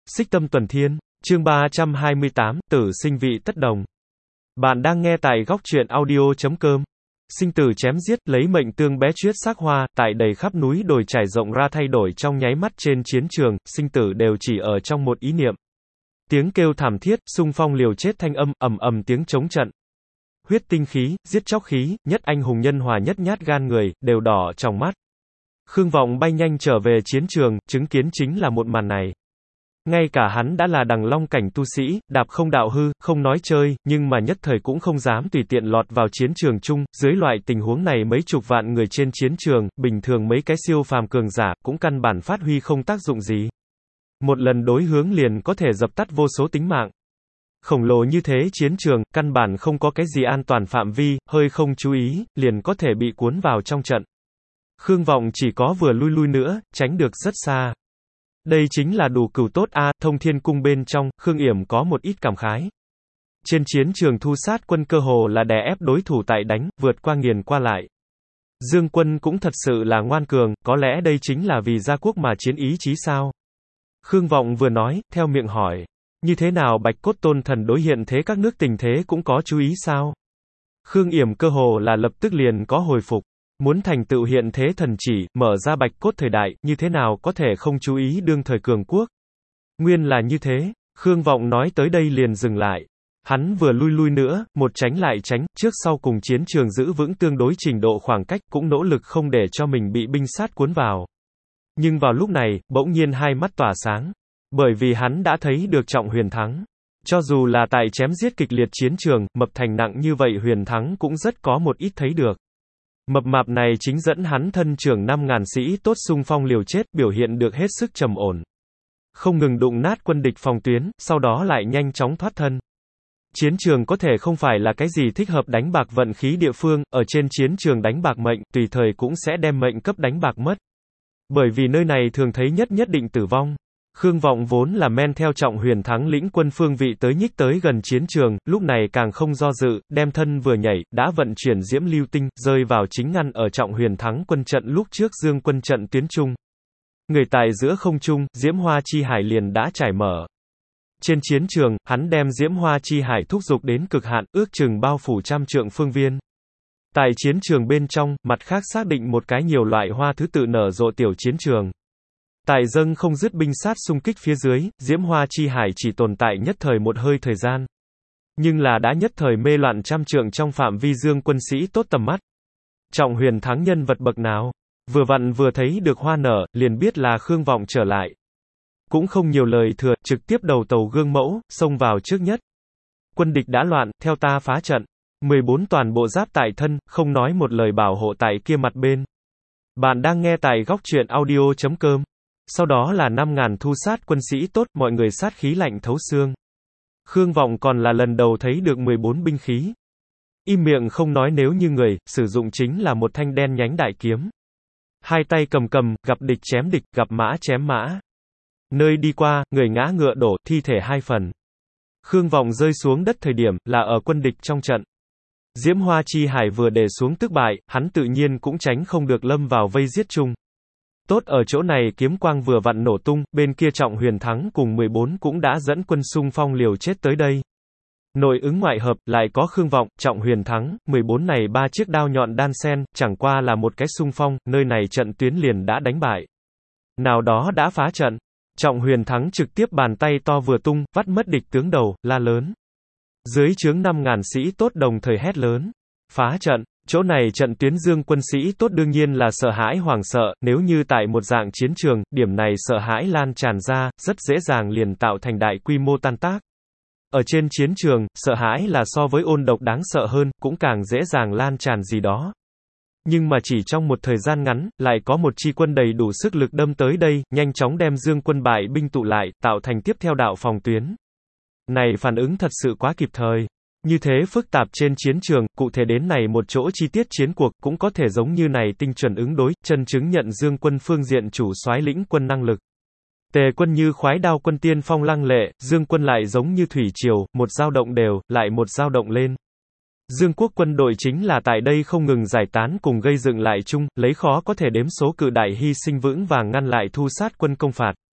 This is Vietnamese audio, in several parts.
Xích Tâm Tuần Thiên, chương 328, Tử sinh vị tất đồng. Bạn đang nghe tại góc truyện audio.com. Sinh tử chém giết, lấy mệnh tương bé chuyết xác hoa, tại đầy khắp núi đồi trải rộng ra thay đổi trong nháy mắt trên chiến trường, sinh tử đều chỉ ở trong một ý niệm. Tiếng kêu thảm thiết, xung phong liều chết thanh âm, ầm ầm tiếng chống trận. Huyết tinh khí, giết chóc khí, nhất anh hùng nhân hòa nhất nhát gan người, đều đỏ trong mắt. Khương Vọng bay nhanh trở về chiến trường, chứng kiến chính là một màn này. Ngay cả hắn đã là đằng long cảnh tu sĩ, đạp không đạo hư, không nói chơi, nhưng mà nhất thời cũng không dám tùy tiện lọt vào chiến trường chung, dưới loại tình huống này mấy chục vạn người trên chiến trường, bình thường mấy cái siêu phàm cường giả, cũng căn bản phát huy không tác dụng gì. Một lần đối hướng liền có thể dập tắt vô số tính mạng. Khổng lồ như thế chiến trường, căn bản không có cái gì an toàn phạm vi, hơi không chú ý, liền có thể bị cuốn vào trong trận. Khương Vọng chỉ có vừa lui nữa, tránh được rất xa. Đây chính là đủ cửu tốt a. Thông Thiên Cung bên trong, Khương Yểm có một ít cảm khái. Trên chiến trường thu sát quân cơ hồ là đè ép đối thủ tại đánh, vượt qua nghiền qua lại. Dương quân cũng thật sự là ngoan cường, có lẽ đây chính là vì gia quốc mà chiến ý chí sao? Khương Vọng vừa nói, theo miệng hỏi. Như thế nào Bạch Cốt Tôn Thần đối hiện thế các nước tình thế cũng có chú ý sao? Khương Yểm cơ hồ là lập tức liền có hồi phục. Muốn thành tựu hiện thế thần chỉ, mở ra Bạch Cốt thời đại, như thế nào có thể không chú ý đương thời cường quốc? Nguyên là như thế, Khương Vọng nói tới đây liền dừng lại. Hắn vừa lui nữa, một tránh lại tránh, trước sau cùng chiến trường giữ vững tương đối trình độ khoảng cách, cũng nỗ lực không để cho mình bị binh sát cuốn vào. Nhưng vào lúc này, bỗng nhiên hai mắt tỏa sáng. Bởi vì hắn đã thấy được Trọng Huyền thắng. Cho dù là tại chém giết kịch liệt chiến trường, mập thành nặng như vậy Huyền thắng cũng rất có một ít thấy được. Mập mạp này chính dẫn hắn thân trưởng 5.000 sĩ tốt xung phong liều chết, biểu hiện được hết sức trầm ổn. Không ngừng đụng nát quân địch phòng tuyến, sau đó lại nhanh chóng thoát thân. Chiến trường có thể không phải là cái gì thích hợp đánh bạc vận khí địa phương, ở trên chiến trường đánh bạc mệnh, tùy thời cũng sẽ đem mệnh cấp đánh bạc mất. Bởi vì nơi này thường thấy nhất định tử vong. Khương Vọng vốn là men theo Trọng Huyền thắng lĩnh quân phương vị tới nhích tới gần chiến trường, lúc này càng không do dự, đem thân vừa nhảy, đã vận chuyển diễm lưu tinh, rơi vào chính ngăn ở Trọng Huyền thắng quân trận lúc trước Dương quân trận tuyến trung. Người tại giữa không trung, diễm hoa chi hải liền đã trải mở. Trên chiến trường, hắn đem diễm hoa chi hải thúc giục đến cực hạn, ước chừng bao phủ trăm trượng phương viên. Tại chiến trường bên trong, mặt khác xác định một cái nhiều loại hoa thứ tự nở rộ tiểu chiến trường. Tại dâng không dứt binh sát xung kích phía dưới, diễm hoa chi hải chỉ tồn tại nhất thời một hơi thời gian. Nhưng là đã nhất thời mê loạn trăm trượng trong phạm vi Dương quân sĩ tốt tầm mắt. Trọng Huyền thắng nhân vật bậc nào? Vừa vặn vừa thấy được hoa nở, liền biết là Khương Vọng trở lại. Cũng không nhiều lời thừa, trực tiếp đầu tàu gương mẫu, xông vào trước nhất. Quân địch đã loạn, theo ta phá trận. 14 toàn bộ giáp tại thân, không nói một lời bảo hộ tại kia mặt bên. Bạn đang nghe tại góc truyện audio.com. Sau đó là 5.000 thu sát quân sĩ tốt, mọi người sát khí lạnh thấu xương. Khương Vọng còn là lần đầu thấy được 14 binh khí. Im miệng không nói nếu như người, sử dụng chính là một thanh đen nhánh đại kiếm. Hai tay cầm, gặp địch chém địch, gặp mã chém mã. Nơi đi qua, người ngã ngựa đổ, thi thể hai phần. Khương Vọng rơi xuống đất thời điểm, là ở quân địch trong trận. Diễm Hoa Chi Hải vừa để xuống tức bại, hắn tự nhiên cũng tránh không được lâm vào vây giết chung. Tốt ở chỗ này kiếm quang vừa vặn nổ tung, bên kia Trọng Huyền thắng cùng 14 cũng đã dẫn quân xung phong liều chết tới đây. Nội ứng ngoại hợp, lại có Khương Vọng, Trọng Huyền thắng, 14 này ba chiếc đao nhọn đan sen, chẳng qua là một cái xung phong, nơi này trận tuyến liền đã đánh bại. Nào đó đã phá trận. Trọng Huyền thắng trực tiếp bàn tay to vừa tung, vắt mất địch tướng đầu, la lớn. Dưới trướng 5.000 sĩ tốt đồng thời hét lớn. Phá trận. Chỗ này trận tuyến Dương quân sĩ tốt đương nhiên là sợ hãi hoảng sợ, nếu như tại một dạng chiến trường, điểm này sợ hãi lan tràn ra, rất dễ dàng liền tạo thành đại quy mô tan tác. Ở trên chiến trường, sợ hãi là so với ôn độc đáng sợ hơn, cũng càng dễ dàng lan tràn gì đó. Nhưng mà chỉ trong một thời gian ngắn, lại có một chi quân đầy đủ sức lực đâm tới đây, nhanh chóng đem Dương quân bại binh tụ lại, tạo thành tiếp theo đạo phòng tuyến. Này phản ứng thật sự quá kịp thời. Như thế phức tạp trên chiến trường, cụ thể đến này một chỗ chi tiết chiến cuộc, cũng có thể giống như này tinh chuẩn ứng đối, chân chứng nhận Dương quân phương diện chủ soái lĩnh quân năng lực. Tề quân như khoái đao quân tiên phong lăng lệ, Dương quân lại giống như thủy triều, một dao động đều, lại một dao động lên. Dương quốc quân đội chính là tại đây không ngừng giải tán cùng gây dựng lại chung, lấy khó có thể đếm số cự đại hy sinh vững vàng ngăn lại thu sát quân công phạt.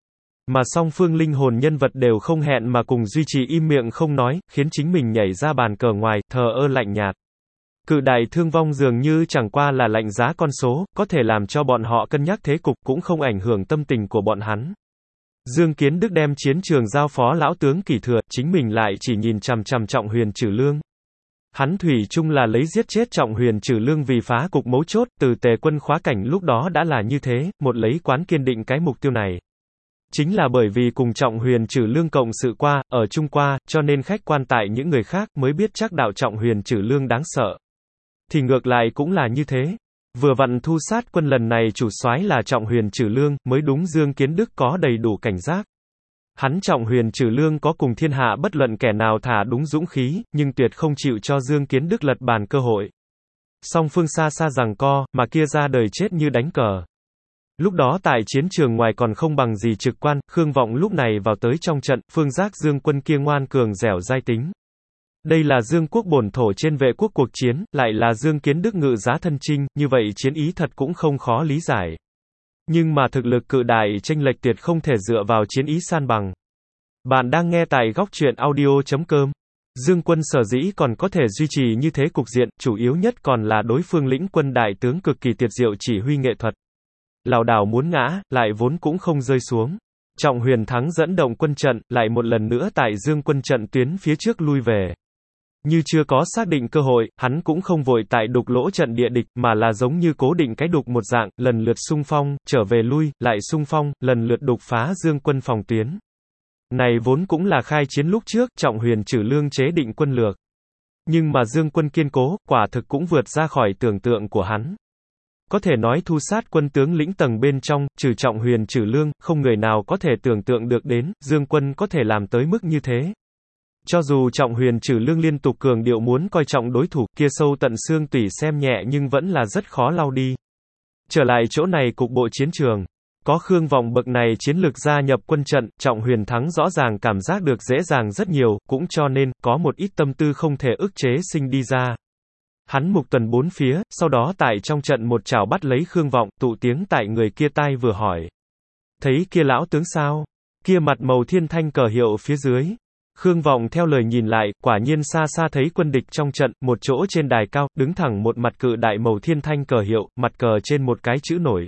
Mà song phương linh hồn nhân vật đều không hẹn mà cùng duy trì im miệng không nói, khiến chính mình nhảy ra bàn cờ ngoài, thờ ơ lạnh nhạt. Cự đại thương vong dường như chẳng qua là lạnh giá con số, có thể làm cho bọn họ cân nhắc thế cục, cũng không ảnh hưởng tâm tình của bọn hắn. Dương Kiến Đức đem chiến trường giao phó lão tướng Kỷ Thừa, chính mình lại chỉ nhìn chằm chằm Trọng Huyền Trử Lương. Hắn thủy chung là lấy giết chết Trọng Huyền Trử Lương vì phá cục mấu chốt, từ Tề quân khóa cảnh lúc đó đã là như thế, một lấy quán kiên định cái mục tiêu này. Chính là bởi vì cùng Trọng Huyền Trử Lương cộng sự qua, ở chung qua, cho nên khách quan tại những người khác mới biết chắc đạo Trọng Huyền Trử Lương đáng sợ. Thì ngược lại cũng là như thế. Vừa vặn thu sát quân lần này chủ soái là Trọng Huyền Trử Lương, mới đúng Dương Kiến Đức có đầy đủ cảnh giác. Hắn Trọng Huyền Trử Lương có cùng thiên hạ bất luận kẻ nào thả đúng dũng khí, nhưng tuyệt không chịu cho Dương Kiến Đức lật bàn cơ hội. Song phương xa xa giằng co, mà kia ra đời chết như đánh cờ. Lúc đó tại chiến trường ngoài còn không bằng gì trực quan, Khương Vọng lúc này vào tới trong trận, phương giác Dương quân kia ngoan cường dẻo dai tính. Đây là Dương quốc bổn thổ trên vệ quốc cuộc chiến, lại là Dương Kiến Đức ngự giá thân chinh, như vậy chiến ý thật cũng không khó lý giải. Nhưng mà thực lực cự đại chênh lệch tuyệt không thể dựa vào chiến ý san bằng. Bạn đang nghe tại góc truyện audio.com. Dương quân sở dĩ còn có thể duy trì như thế cục diện, chủ yếu nhất còn là đối phương lĩnh quân đại tướng cực kỳ tuyệt diệu chỉ huy nghệ thuật. Lảo đảo muốn ngã, lại vốn cũng không rơi xuống. Trọng Huyền thắng dẫn động quân trận, lại một lần nữa tại Dương quân trận tuyến phía trước lui về. Như chưa có xác định cơ hội, hắn cũng không vội tại đục lỗ trận địa địch, mà là giống như cố định cái đục một dạng, lần lượt xung phong, trở về lui, lại xung phong, lần lượt đục phá Dương quân phòng tuyến. Này vốn cũng là khai chiến lúc trước, Trọng Huyền Trử Lương chế định quân lược. Nhưng mà Dương quân kiên cố, quả thực cũng vượt ra khỏi tưởng tượng của hắn. Có thể nói thu sát quân tướng lĩnh tầng bên trong, trừ Trọng Huyền Trử Lương, không người nào có thể tưởng tượng được đến, Dương quân có thể làm tới mức như thế. Cho dù Trọng Huyền Trử Lương liên tục cường điệu muốn coi trọng đối thủ, kia sâu tận xương tủy xem nhẹ nhưng vẫn là rất khó lau đi. Trở lại chỗ này cục bộ chiến trường. Có Khương Vọng bậc này chiến lược gia nhập quân trận, Trọng Huyền thắng rõ ràng cảm giác được dễ dàng rất nhiều, cũng cho nên, có một ít tâm tư không thể ức chế sinh đi ra. Hắn mục tuần bốn phía, sau đó tại trong trận một chảo bắt lấy Khương Vọng, tụ tiếng tại người kia tai vừa hỏi. Thấy kia lão tướng sao? Kia mặt màu thiên thanh cờ hiệu phía dưới. Khương Vọng theo lời nhìn lại, quả nhiên xa xa thấy quân địch trong trận, một chỗ trên đài cao, đứng thẳng một mặt cự đại màu thiên thanh cờ hiệu, mặt cờ trên một cái chữ nổi.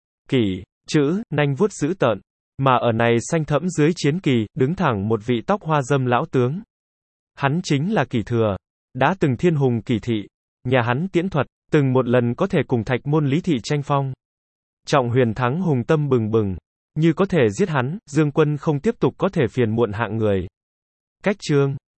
Kỷ, chữ, nanh vuốt dữ tợn. Mà ở này xanh thẫm dưới chiến kỳ, đứng thẳng một vị tóc hoa râm lão tướng. Hắn chính là Kỷ Thừa. Đã từng thiên hùng Kỷ thị. Nhà hắn tiễn thuật, từng một lần có thể cùng Thạch Môn Lý thị tranh phong. Trọng Huyền thắng hùng tâm bừng bừng. Như có thể giết hắn, Dương quân không tiếp tục có thể phiền muộn hạng người. Cách chương